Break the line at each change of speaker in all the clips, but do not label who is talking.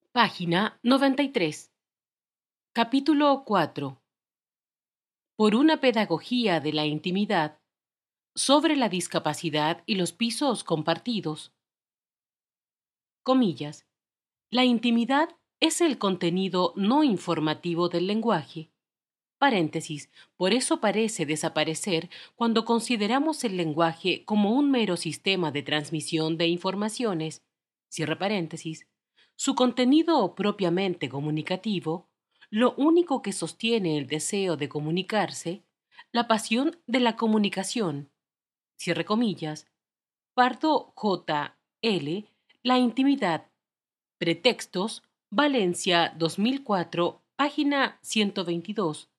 Página 93. Capítulo 4. Por una pedagogía de la intimidad sobre la discapacidad y los pisos compartidos. Comillas. La intimidad es el contenido no informativo del lenguaje. Paréntesis. Por eso parece desaparecer cuando consideramos el lenguaje como un mero sistema de transmisión de informaciones. Cierre paréntesis. Su contenido propiamente comunicativo, lo único que sostiene el deseo de comunicarse, la pasión de la comunicación. Cierre comillas. Pardo J. L. La intimidad. Pretextos. Valencia 2004, página 122.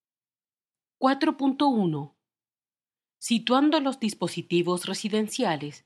4.1. Situando los dispositivos residenciales.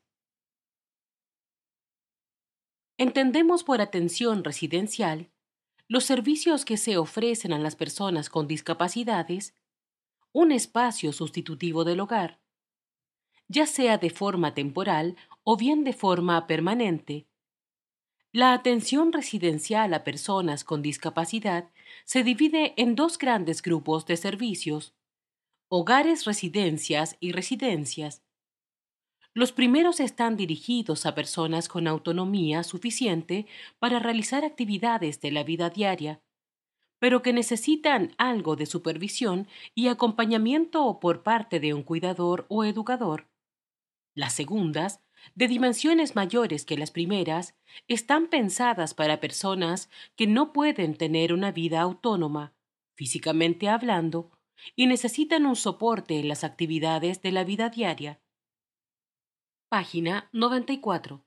Entendemos por atención residencial los servicios que se ofrecen a las personas con discapacidades, un espacio sustitutivo del hogar, ya sea de forma temporal o bien de forma permanente. La atención residencial a personas con discapacidad se divide en dos grandes grupos de servicios: hogares, residencias y residencias. Los primeros están dirigidos a personas con autonomía suficiente para realizar actividades de la vida diaria, pero que necesitan algo de supervisión y acompañamiento por parte de un cuidador o educador. Las segundas, de dimensiones mayores que las primeras, están pensadas para personas que no pueden tener una vida autónoma, físicamente hablando, y necesitan un soporte en las actividades de la vida diaria. Página 94.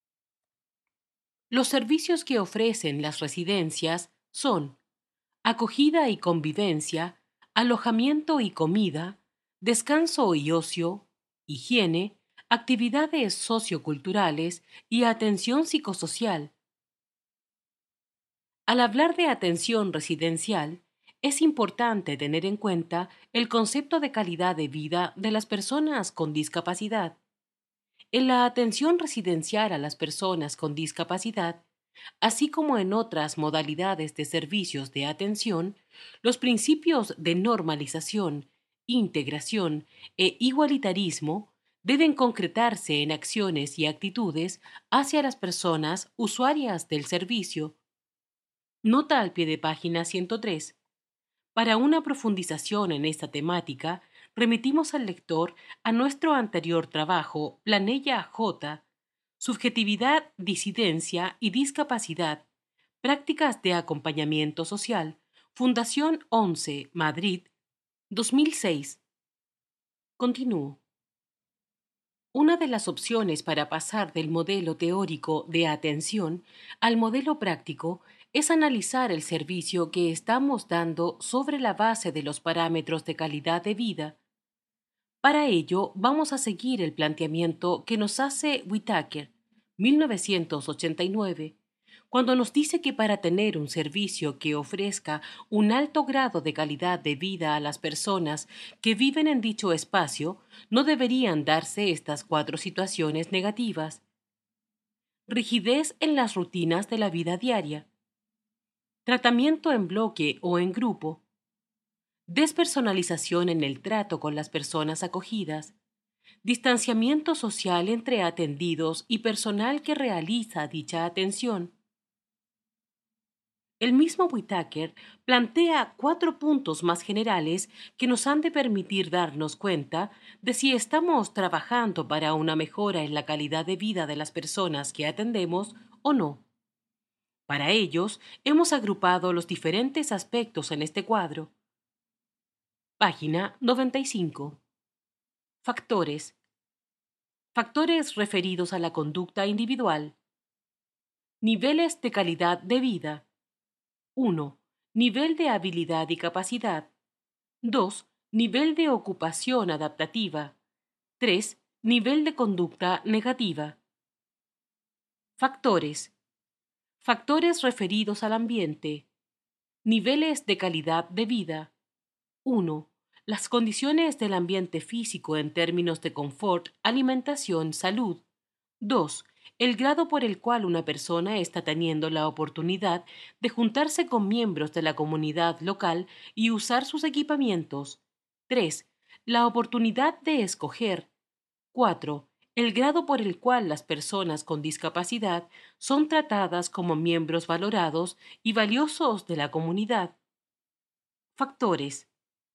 Los servicios que ofrecen las residencias son acogida y convivencia, alojamiento y comida, descanso y ocio, higiene, actividades socioculturales y atención psicosocial. Al hablar de atención residencial, es importante tener en cuenta el concepto de calidad de vida de las personas con discapacidad. En la atención residencial a las personas con discapacidad, así como en otras modalidades de servicios de atención, los principios de normalización, integración e igualitarismo deben concretarse en acciones y actitudes hacia las personas usuarias del servicio. Nota al pie de página 103. Para una profundización en esta temática, remitimos al lector a nuestro anterior trabajo, Planella J. Subjetividad, disidencia y discapacidad. Prácticas de acompañamiento social. Fundación 11, Madrid, 2006. Continúo. Una de las opciones para pasar del modelo teórico de atención al modelo práctico es analizar el servicio que estamos dando sobre la base de los parámetros de calidad de vida. Para ello, vamos a seguir el planteamiento que nos hace Whittaker, 1989, cuando nos dice que para tener un servicio que ofrezca un alto grado de calidad de vida a las personas que viven en dicho espacio, no deberían darse estas cuatro situaciones negativas. Rigidez en las rutinas de la vida diaria. Tratamiento en bloque o en grupo. Despersonalización en el trato con las personas acogidas. Distanciamiento social entre atendidos y personal que realiza dicha atención. El mismo Whittaker plantea cuatro puntos más generales que nos han de permitir darnos cuenta de si estamos trabajando para una mejora en la calidad de vida de las personas que atendemos o no. Para ellos, hemos agrupado los diferentes aspectos en este cuadro. Página 95. Factores. Factores referidos a la conducta individual. Niveles de calidad de vida. 1. Nivel de habilidad y capacidad. 2. Nivel de ocupación adaptativa. 3. Nivel de conducta negativa. Factores. Factores referidos al ambiente. Niveles de calidad de vida. 1. Las condiciones del ambiente físico en términos de confort, alimentación, salud. 2. el grado por el cual una persona está teniendo la oportunidad de juntarse con miembros de la comunidad local y usar sus equipamientos. 3. La oportunidad de escoger. 4. El grado por el cual las personas con discapacidad son tratadas como miembros valorados y valiosos de la comunidad. Factores.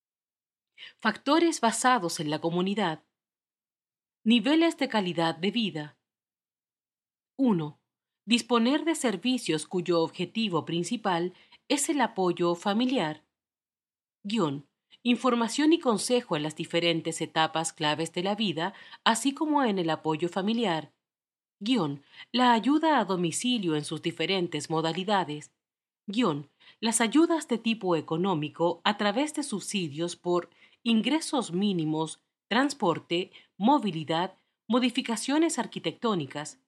Factores basados en la comunidad. Niveles de calidad de vida. 1. Disponer de servicios cuyo objetivo principal es el apoyo familiar. Guión. Información y consejo en las diferentes etapas claves de la vida, así como en el apoyo familiar. Guión. La ayuda a domicilio en sus diferentes modalidades. Guión. Las ayudas de tipo económico a través de subsidios por ingresos mínimos, transporte, movilidad, modificaciones arquitectónicas.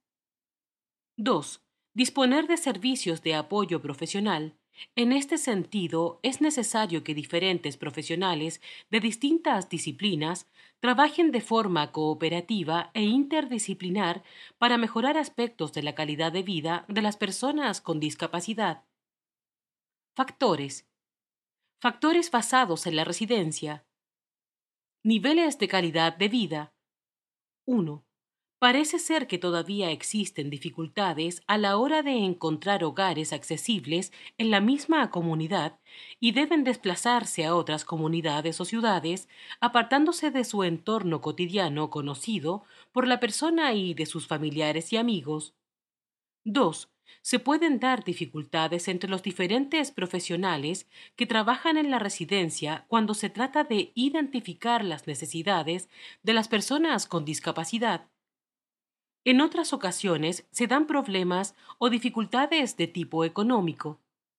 2. Disponer de servicios de apoyo profesional. En este sentido, es necesario que diferentes profesionales de distintas disciplinas trabajen de forma cooperativa e interdisciplinar para mejorar aspectos de la calidad de vida de las personas con discapacidad. Factores. Factores basados en la residencia. Niveles de calidad de vida. 1. Parece ser que todavía existen dificultades a la hora de encontrar hogares accesibles en la misma comunidad y deben desplazarse a otras comunidades o ciudades, apartándose de su entorno cotidiano conocido por la persona y de sus familiares y amigos. 2. Se pueden dar dificultades entre los diferentes profesionales que trabajan en la residencia cuando se trata de identificar las necesidades de las personas con discapacidad. En otras ocasiones se dan problemas o dificultades de tipo económico.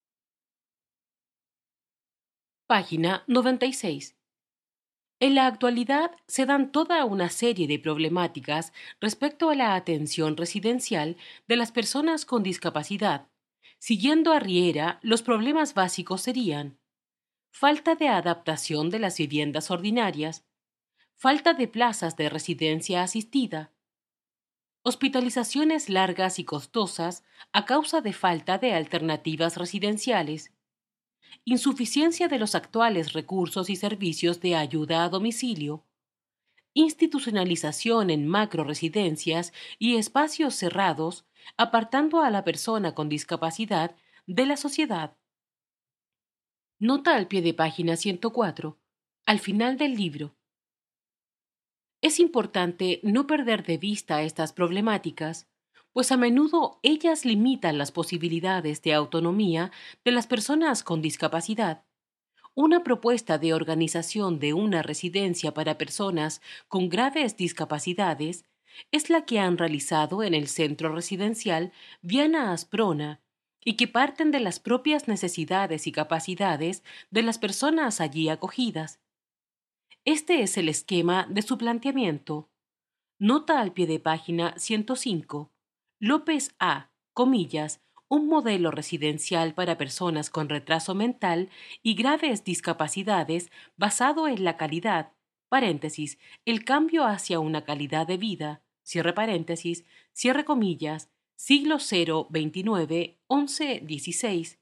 Página 96. En la actualidad se dan toda una serie de problemáticas respecto a la atención residencial de las personas con discapacidad. Siguiendo a Riera, los problemas básicos serían: falta de adaptación de las viviendas ordinarias, falta de plazas de residencia asistida, hospitalizaciones largas y costosas a causa de falta de alternativas residenciales, insuficiencia de los actuales recursos y servicios de ayuda a domicilio, institucionalización en macroresidencias y espacios cerrados, apartando a la persona con discapacidad de la sociedad. Nota al pie de página 104, al final del libro. Es importante no perder de vista estas problemáticas, pues a menudo ellas limitan las posibilidades de autonomía de las personas con discapacidad. Una propuesta de organización de una residencia para personas con graves discapacidades es la que han realizado en el centro residencial Viana Asprona y que parten de las propias necesidades y capacidades de las personas allí acogidas. Este es el esquema de su planteamiento. Nota al pie de página 105. López A. Comillas, un modelo residencial para personas con retraso mental y graves discapacidades basado en la calidad, paréntesis, el cambio hacia una calidad de vida, cierre paréntesis, cierre comillas, siglo 029, 11, 16.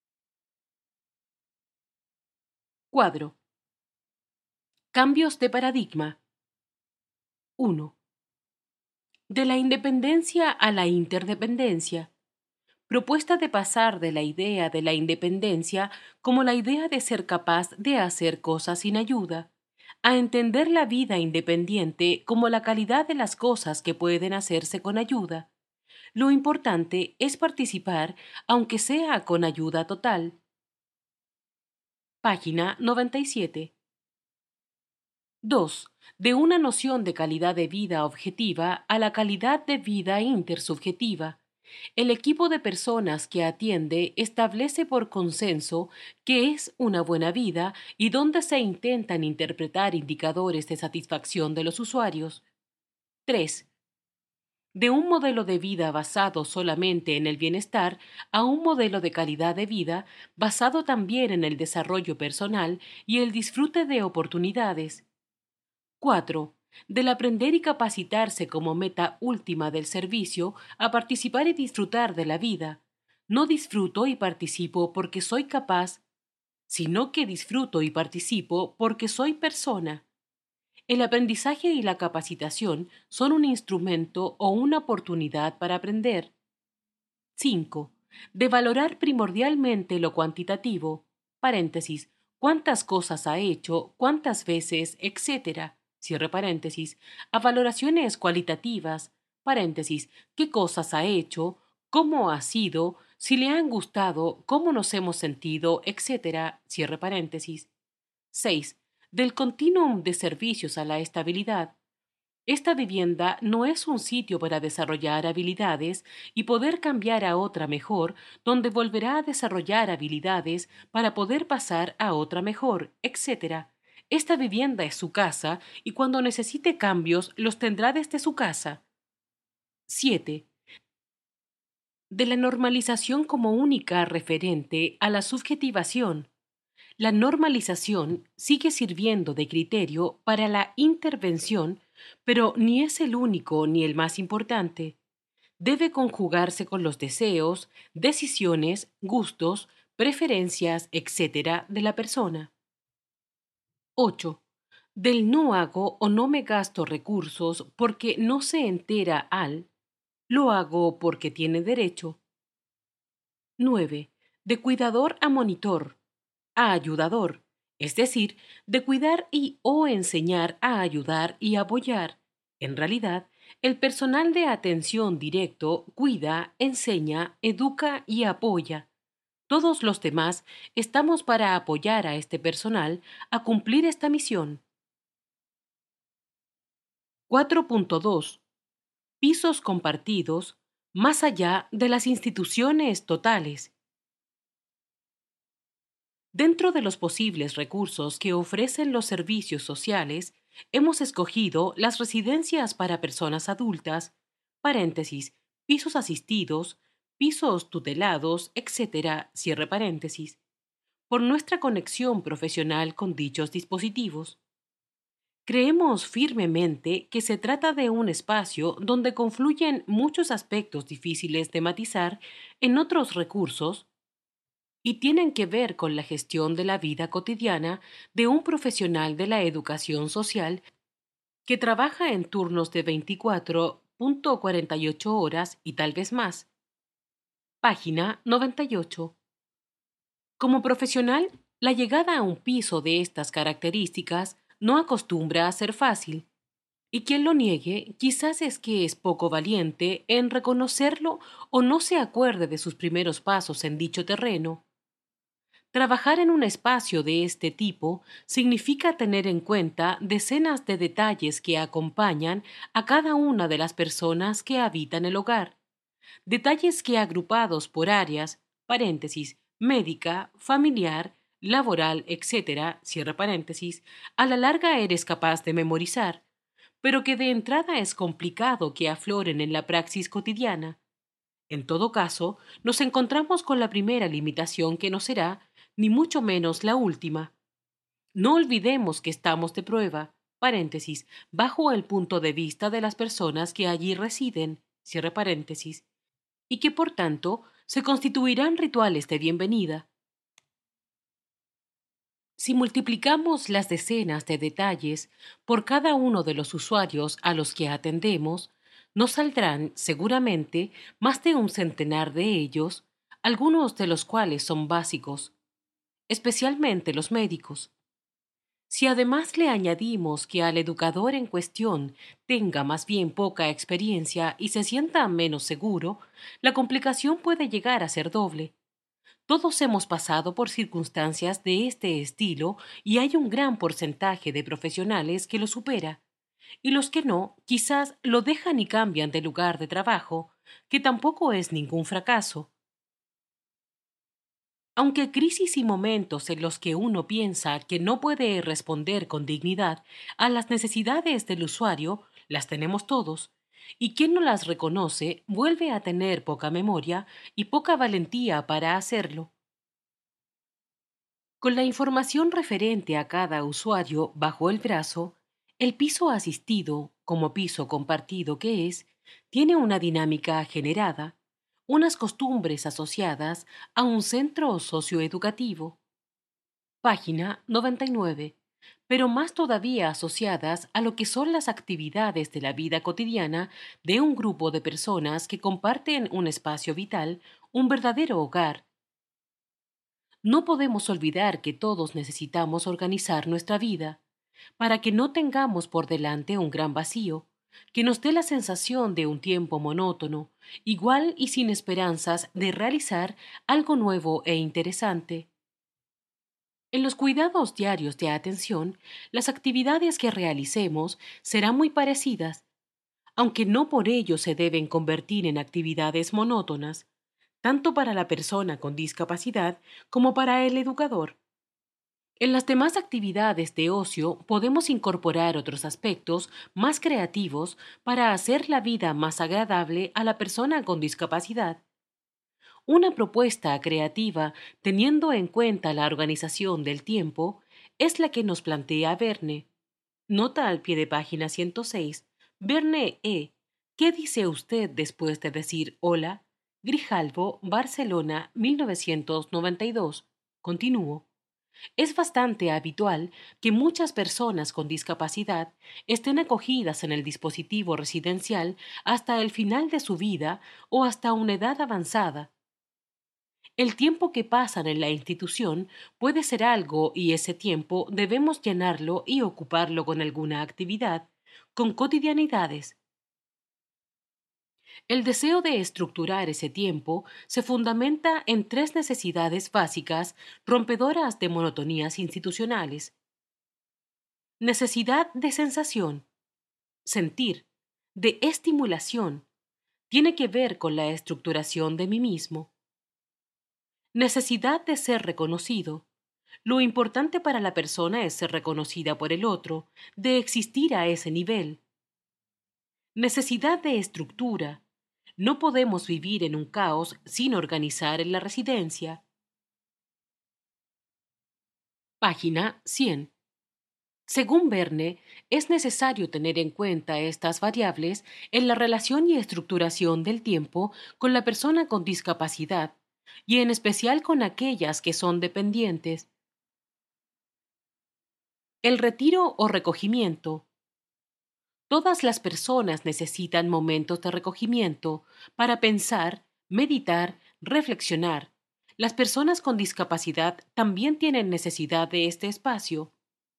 Cuadro. Cambios de paradigma. 1. De la independencia a la interdependencia. Propuesta de pasar de la idea de la independencia como la idea de ser capaz de hacer cosas sin ayuda, a entender la vida independiente como la calidad de las cosas que pueden hacerse con ayuda. Lo importante es participar, aunque sea con ayuda total. Página 97. 2. De una noción de calidad de vida objetiva a la calidad de vida intersubjetiva. El equipo de personas que atiende establece por consenso qué es una buena vida y dónde se intentan interpretar indicadores de satisfacción de los usuarios. 3. De un modelo de vida basado solamente en el bienestar a un modelo de calidad de vida basado también en el desarrollo personal y el disfrute de oportunidades. 4. del aprender y capacitarse como meta última del servicio a participar y disfrutar de la vida. No disfruto y participo porque soy capaz, sino que disfruto y participo porque soy persona. El aprendizaje y la capacitación son un instrumento o una oportunidad para aprender. 5. De valorar primordialmente lo cuantitativo, paréntesis, cuántas cosas ha hecho, cuántas veces, etcétera, cierre paréntesis, a valoraciones cualitativas, paréntesis, qué cosas ha hecho, cómo ha sido, si le han gustado, cómo nos hemos sentido, etcétera, cierre paréntesis. 6. Del continuum de servicios a la estabilidad. Esta vivienda no es un sitio para desarrollar habilidades y poder cambiar a otra mejor, donde volverá a desarrollar habilidades para poder pasar a otra mejor, etc. Esta vivienda es su casa y cuando necesite cambios los tendrá desde su casa. 7. De la normalización como única referente a la subjetivación. La normalización sigue sirviendo de criterio para la intervención, pero ni es el único ni el más importante. Debe conjugarse con los deseos, decisiones, gustos, preferencias, etc. de la persona. 8. Del no hago o no me gasto recursos porque no se entera al, lo hago porque tiene derecho. 9. De cuidador a monitor, a ayudador, es decir, de cuidar y o enseñar a ayudar y apoyar. En realidad, el personal de atención directo cuida, enseña, educa y apoya. Todos los demás estamos para apoyar a este personal a cumplir esta misión. 4.2. Pisos compartidos más allá de las instituciones totales. Dentro de los posibles recursos que ofrecen los servicios sociales, hemos escogido las residencias para personas adultas, paréntesis, pisos asistidos, pisos tutelados, etc., cierre paréntesis, por nuestra conexión profesional con dichos dispositivos. Creemos firmemente que se trata de un espacio donde confluyen muchos aspectos difíciles de matizar en otros recursos y tienen que ver con la gestión de la vida cotidiana de un profesional de la educación social que trabaja en turnos de 24.48 horas y tal vez más. Página 98. Como profesional, la llegada a un piso de estas características no acostumbra a ser fácil, y quien lo niegue quizás es que es poco valiente en reconocerlo o no se acuerde de sus primeros pasos en dicho terreno. Trabajar en un espacio de este tipo significa tener en cuenta decenas de detalles que acompañan a cada una de las personas que habitan el hogar. Detalles que agrupados por áreas, paréntesis, médica, familiar, laboral, etc., cierre paréntesis, a la larga eres capaz de memorizar, pero que de entrada es complicado que afloren en la praxis cotidiana. En todo caso, nos encontramos con la primera limitación que no será, ni mucho menos la última. No olvidemos que estamos de prueba, paréntesis, bajo el punto de vista de las personas que allí residen, cierre paréntesis, y que por tanto se constituirán rituales de bienvenida. Si multiplicamos las decenas de detalles por cada uno de los usuarios a los que atendemos, nos saldrán seguramente más de un centenar de ellos, algunos de los cuales son básicos, especialmente los médicos. Si además le añadimos que al educador en cuestión tenga más bien poca experiencia y se sienta menos seguro, la complicación puede llegar a ser doble. Todos hemos pasado por circunstancias de este estilo y hay un gran porcentaje de profesionales que lo supera. Y los que no, quizás lo dejan y cambian de lugar de trabajo, que tampoco es ningún fracaso. Aunque crisis y momentos en los que uno piensa que no puede responder con dignidad a las necesidades del usuario, las tenemos todos, y quien no las reconoce vuelve a tener poca memoria y poca valentía para hacerlo. Con la información referente a cada usuario bajo el brazo, El piso asistido, como piso compartido que es, tiene una dinámica generada, unas costumbres asociadas a un centro socioeducativo. Página 99. Pero más todavía asociadas a lo que son las actividades de la vida cotidiana de un grupo de personas que comparten un espacio vital, un verdadero hogar. No podemos olvidar que todos necesitamos organizar nuestra vida para que no tengamos por delante un gran vacío, que nos dé la sensación de un tiempo monótono, igual y sin esperanzas de realizar algo nuevo e interesante. En los cuidados diarios de atención, las actividades que realicemos serán muy parecidas, aunque no por ello se deben convertir en actividades monótonas, tanto para la persona con discapacidad como para el educador. En las demás actividades de ocio podemos incorporar otros aspectos más creativos para hacer la vida más agradable a la persona con discapacidad. Una propuesta creativa, teniendo en cuenta la organización del tiempo, es la que nos plantea Verne. Nota al pie de página 106. Verne E. ¿Qué dice usted después de decir hola? Grijalvo, Barcelona, 1992. Continúo. Es bastante habitual que muchas personas con discapacidad estén acogidas en el dispositivo residencial hasta el final de su vida o hasta una edad avanzada. El tiempo que pasan en la institución puede ser algo y ese tiempo debemos llenarlo y ocuparlo con alguna actividad, con cotidianidades. El deseo de estructurar ese tiempo se fundamenta en tres necesidades básicas rompedoras de monotonías institucionales. Necesidad de sensación, sentir, de estimulación, tiene que ver con la estructuración de mí mismo. Necesidad de ser reconocido. Lo importante para la persona es ser reconocida por el otro, de existir a ese nivel. Necesidad de estructura. No podemos vivir en un caos sin organizar en la residencia. Página 100. Según Verne, es necesario tener en cuenta estas variables en la relación y estructuración del tiempo con la persona con discapacidad, y en especial con aquellas que son dependientes. El retiro o recogimiento. Todas las personas necesitan momentos de recogimiento para pensar, meditar, reflexionar. Las personas con discapacidad también tienen necesidad de este espacio.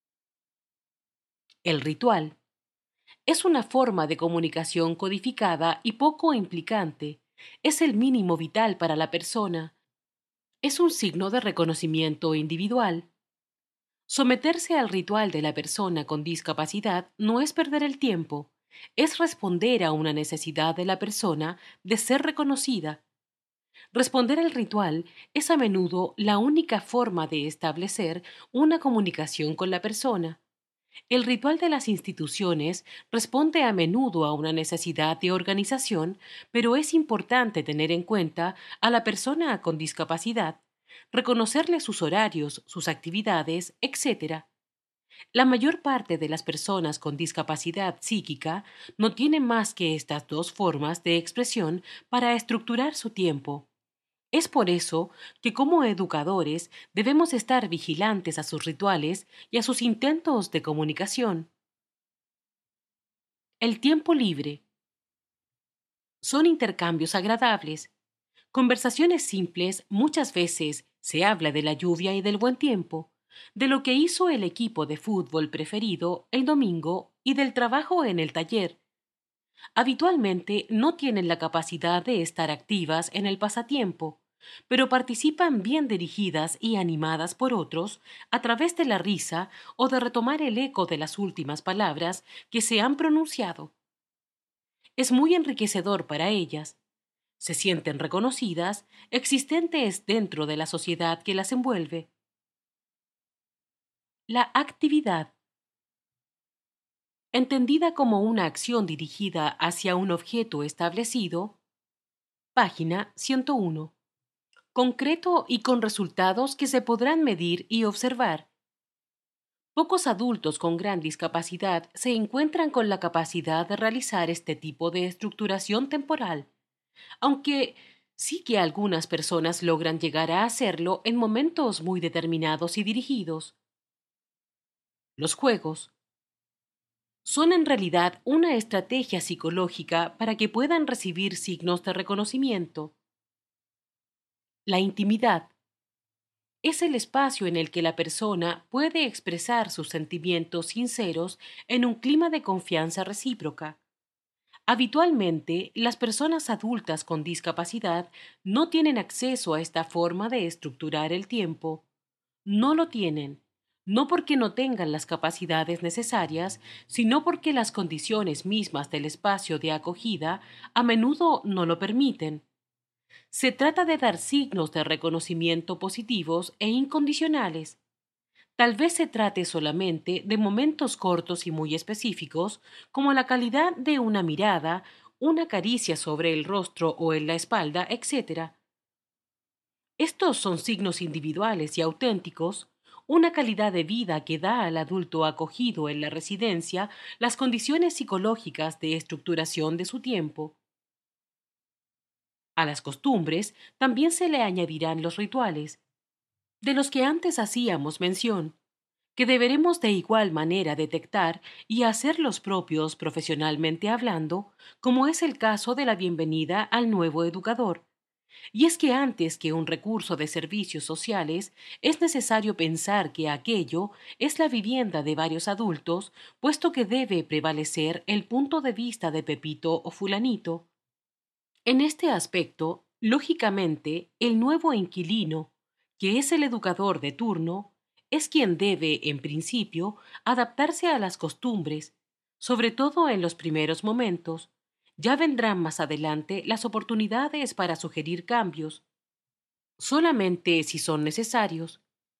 El ritual. Es una forma de comunicación codificada y poco implicante. Es el mínimo vital para la persona. Es un signo de reconocimiento individual. Someterse al ritual de la persona con discapacidad no es perder el tiempo, es responder a una necesidad de la persona de ser reconocida. Responder al ritual es a menudo la única forma de establecer una comunicación con la persona. El ritual de las instituciones responde a menudo a una necesidad de organización, pero es importante tener en cuenta a la persona con discapacidad, reconocerle sus horarios, sus actividades, etc. La mayor parte de las personas con discapacidad psíquica no tienen más que estas dos formas de expresión para estructurar su tiempo. Es por eso que como educadores debemos estar vigilantes a sus rituales y a sus intentos de comunicación. El tiempo libre. Son intercambios agradables. Conversaciones simples, muchas veces se habla de la lluvia y del buen tiempo, de lo que hizo el equipo de fútbol preferido el domingo y del trabajo en el taller. Habitualmente no tienen la capacidad de estar activas en el pasatiempo, pero participan bien dirigidas y animadas por otros a través de la risa o de retomar el eco de las últimas palabras que se han pronunciado. Es muy enriquecedor para ellas. Se sienten reconocidas, existentes dentro de la sociedad que las envuelve. La actividad, entendida como una acción dirigida hacia un objeto establecido, página 101. Concreto y con resultados que se podrán medir y observar. Pocos adultos con gran discapacidad se encuentran con la capacidad de realizar este tipo de estructuración temporal, aunque sí que algunas personas logran llegar a hacerlo en momentos muy determinados y dirigidos. Los juegos son en realidad una estrategia psicológica para que puedan recibir signos de reconocimiento. La intimidad es el espacio en el que la persona puede expresar sus sentimientos sinceros en un clima de confianza recíproca. Habitualmente, las personas adultas con discapacidad no tienen acceso a esta forma de estructurar el tiempo. No lo tienen, no porque no tengan las capacidades necesarias, sino porque las condiciones mismas del espacio de acogida a menudo no lo permiten. Se trata de dar signos de reconocimiento positivos e incondicionales. Tal vez se trate solamente de momentos cortos y muy específicos, como la calidad de una mirada, una caricia sobre el rostro o en la espalda, etc. Estos son signos individuales y auténticos, una calidad de vida que da al adulto acogido en la residencia las condiciones psicológicas de estructuración de su tiempo. A las costumbres también se le añadirán los rituales, de los que antes hacíamos mención, que deberemos de igual manera detectar y hacer los propios profesionalmente hablando, como es el caso de la bienvenida al nuevo educador. Y es que antes que un recurso de servicios sociales, es necesario pensar que aquello es la vivienda de varios adultos, puesto que debe prevalecer el punto de vista de Pepito o Fulanito. En este aspecto, lógicamente, el nuevo inquilino, que es el educador de turno, es quien debe, en principio, adaptarse a las costumbres, sobre todo en los primeros momentos. Ya vendrán más adelante las oportunidades para sugerir cambios, solamente si son necesarios.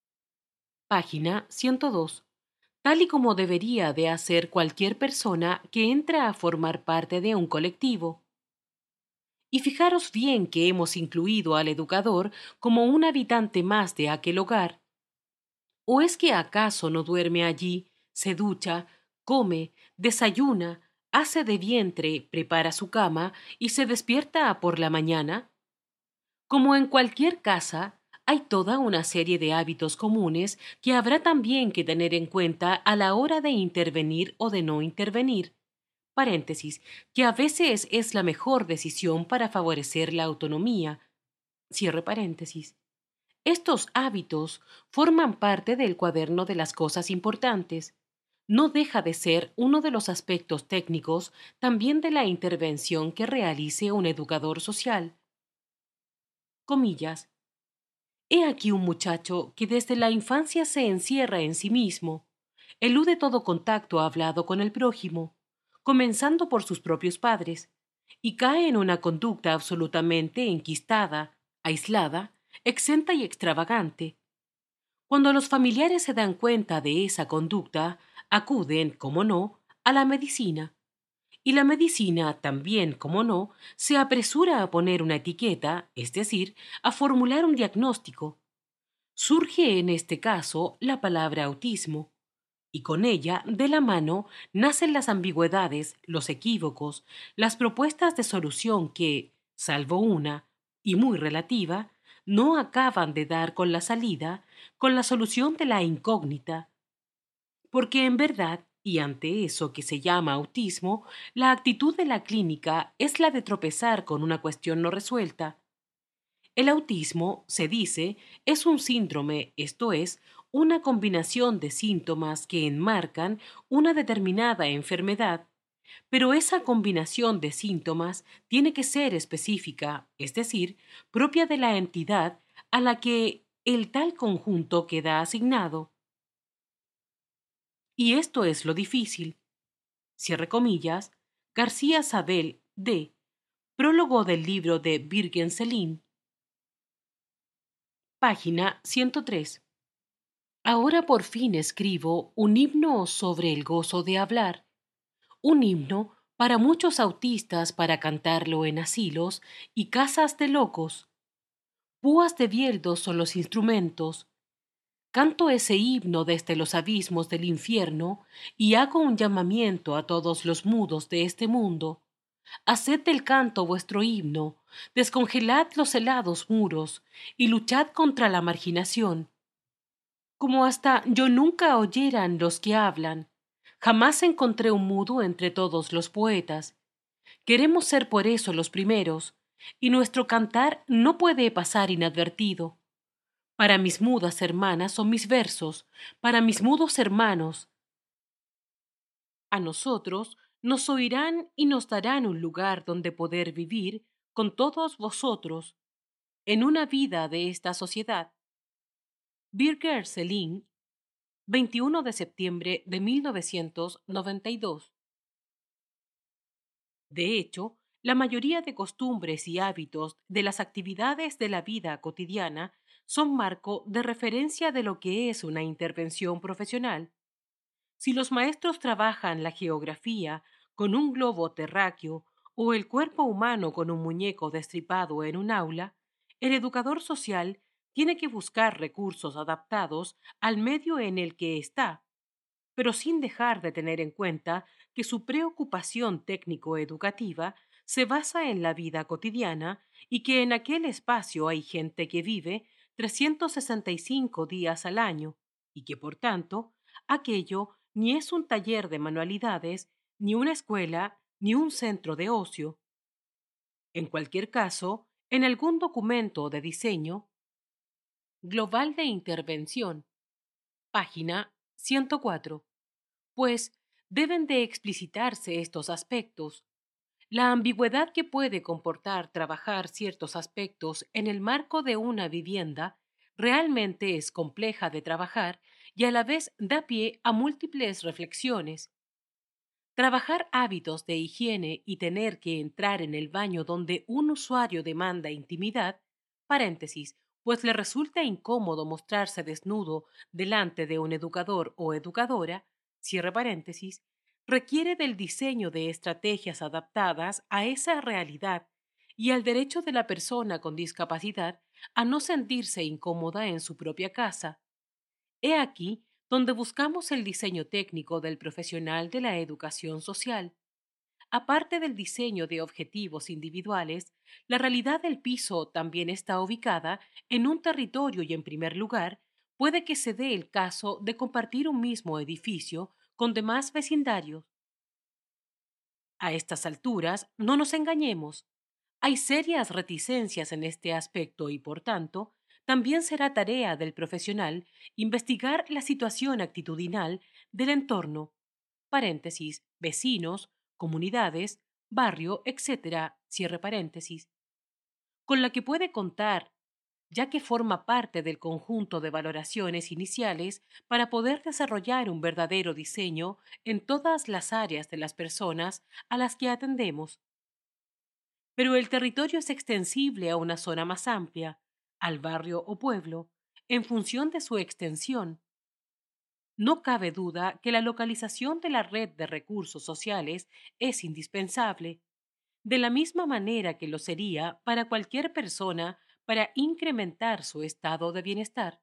Página 102. Tal y como debería de hacer cualquier persona que entra a formar parte de un colectivo. Y fijaros bien que hemos incluido al educador como un habitante más de aquel hogar. ¿O es que acaso no duerme allí, se ducha, come, desayuna, hace de vientre, prepara su cama y se despierta por la mañana? Como en cualquier casa, hay toda una serie de hábitos comunes que habrá también que tener en cuenta a la hora de intervenir o de no intervenir. Paréntesis, que a veces es la mejor decisión para favorecer la autonomía. Cierre paréntesis. Estos hábitos forman parte del cuaderno de las cosas importantes. No deja de ser uno de los aspectos técnicos también de la intervención que realice un educador social. Comillas. He aquí un muchacho que desde la infancia se encierra en sí mismo, elude todo contacto hablado con el prójimo, comenzando por sus propios padres, y cae en una conducta absolutamente enquistada, aislada, exenta y extravagante. Cuando los familiares se dan cuenta de esa conducta, acuden, como no, a la medicina. Y la medicina también, como no, se apresura a poner una etiqueta, es decir, a formular un diagnóstico. Surge en este caso la palabra autismo, y con ella, de la mano, nacen las ambigüedades, los equívocos, las propuestas de solución que, salvo una, y muy relativa, no acaban de dar con la salida, con la solución de la incógnita. Porque en verdad, y ante eso que se llama autismo, la actitud de la clínica es la de tropezar con una cuestión no resuelta. El autismo, se dice, es un síndrome, esto es, una combinación de síntomas que enmarcan una determinada enfermedad, pero esa combinación de síntomas tiene que ser específica, es decir, propia de la entidad a la que el tal conjunto queda asignado. Y esto es lo difícil. Cierre comillas, García Sabel, D. Prólogo del libro de Birgen Selin. Página 103. Ahora por fin escribo un himno sobre el gozo de hablar, un himno para muchos autistas para cantarlo en asilos y casas de locos. Púas de bieldos son los instrumentos, Canto ese himno desde los abismos del infierno y hago un llamamiento a todos los mudos de este mundo. Haced del canto vuestro himno, descongelad los helados muros y luchad contra la marginación. Como hasta yo nunca oyeran los que hablan, jamás encontré un mudo entre todos los poetas. Queremos ser por eso los primeros, y nuestro cantar no puede pasar inadvertido. Para mis mudas hermanas son mis versos, para mis mudos hermanos. A nosotros nos oirán y nos darán un lugar donde poder vivir con todos vosotros en una vida de esta sociedad. Birger Selin, 21 de septiembre de 1992. De hecho, la mayoría de costumbres y hábitos de las actividades de la vida cotidiana son marco de referencia de lo que es una intervención profesional. Si los maestros trabajan la geografía con un globo terráqueo o el cuerpo humano con un muñeco destripado en un aula, el educador social tiene que buscar recursos adaptados al medio en el que está, pero sin dejar de tener en cuenta que su preocupación técnico-educativa se basa en la vida cotidiana y que en aquel espacio hay gente que vive 365 días al año y que, por tanto, aquello ni es un taller de manualidades, ni una escuela, ni un centro de ocio. En cualquier caso, en algún documento de diseño global de intervención, página 104, pues deben de explicitarse estos aspectos. La ambigüedad que puede comportar trabajar ciertos aspectos en el marco de una vivienda realmente es compleja de trabajar y a la vez da pie a múltiples reflexiones. Trabajar hábitos de higiene y tener que entrar en el baño donde un usuario demanda intimidad, paréntesis, pues le resulta incómodo mostrarse desnudo delante de un educador o educadora, cierre paréntesis, requiere del diseño de estrategias adaptadas a esa realidad y al derecho de la persona con discapacidad a no sentirse incómoda en su propia casa. He aquí donde buscamos el diseño técnico del profesional de la educación social. Aparte del diseño de objetivos individuales, la realidad del piso también está ubicada en un territorio y en primer lugar, puede que se dé el caso de compartir un mismo edificio con demás vecindarios. A estas alturas, no nos engañemos. Hay serias reticencias en este aspecto y, por tanto, también será tarea del profesional investigar la situación actitudinal del entorno, paréntesis, vecinos, comunidades, barrio, etcétera, cierre paréntesis, con la que puede contar, ya que forma parte del conjunto de valoraciones iniciales para poder desarrollar un verdadero diseño en todas las áreas de las personas a las que atendemos. Pero el territorio es extensible a una zona más amplia, al barrio o pueblo, en función de su extensión. No cabe duda que la localización de la red de recursos sociales es indispensable, de la misma manera que lo sería para cualquier persona para incrementar su estado de bienestar.